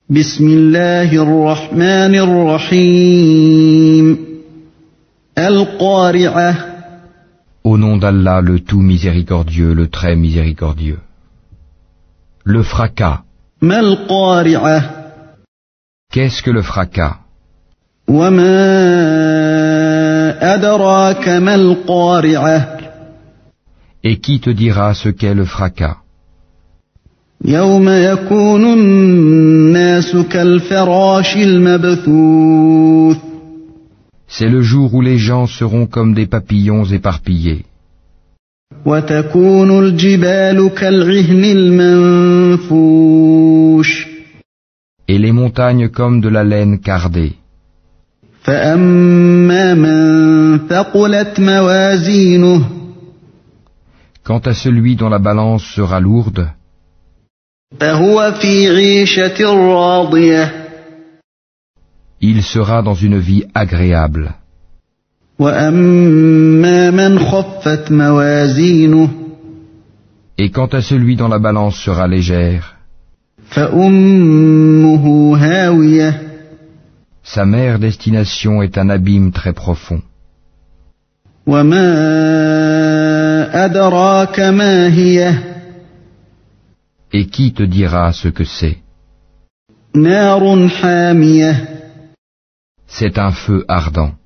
بسم الله الرحمن الرحيم القارعة. Au nom d'Allah, le tout miséricordieux, le très miséricordieux. Le fracas. ما القارعة. Qu'est-ce que le fracas? وما أدراك ما القارعة. Et qui te dira ce qu'est le fracas? يوم يكون الناس كالفراش المبثوث. C'est le jour où les gens seront comme des papillons éparpillés. وتكون الجبال كالعهن المنفوش. Et les montagnes comme de la laine cardée. فأما من ثقلت موازينه. Quant à celui dont la balance sera lourde, فهو في عيشة راضية. il sera dans une vie agréable. وأما من خفت موازينه. Et quant à celui dont la balance sera légère, فأمه هاوية. sa mère destination est un abîme très profond. وما أدراك ما هي. Et qui te dira ce que c'est? نار حامية. C'est un feu ardent.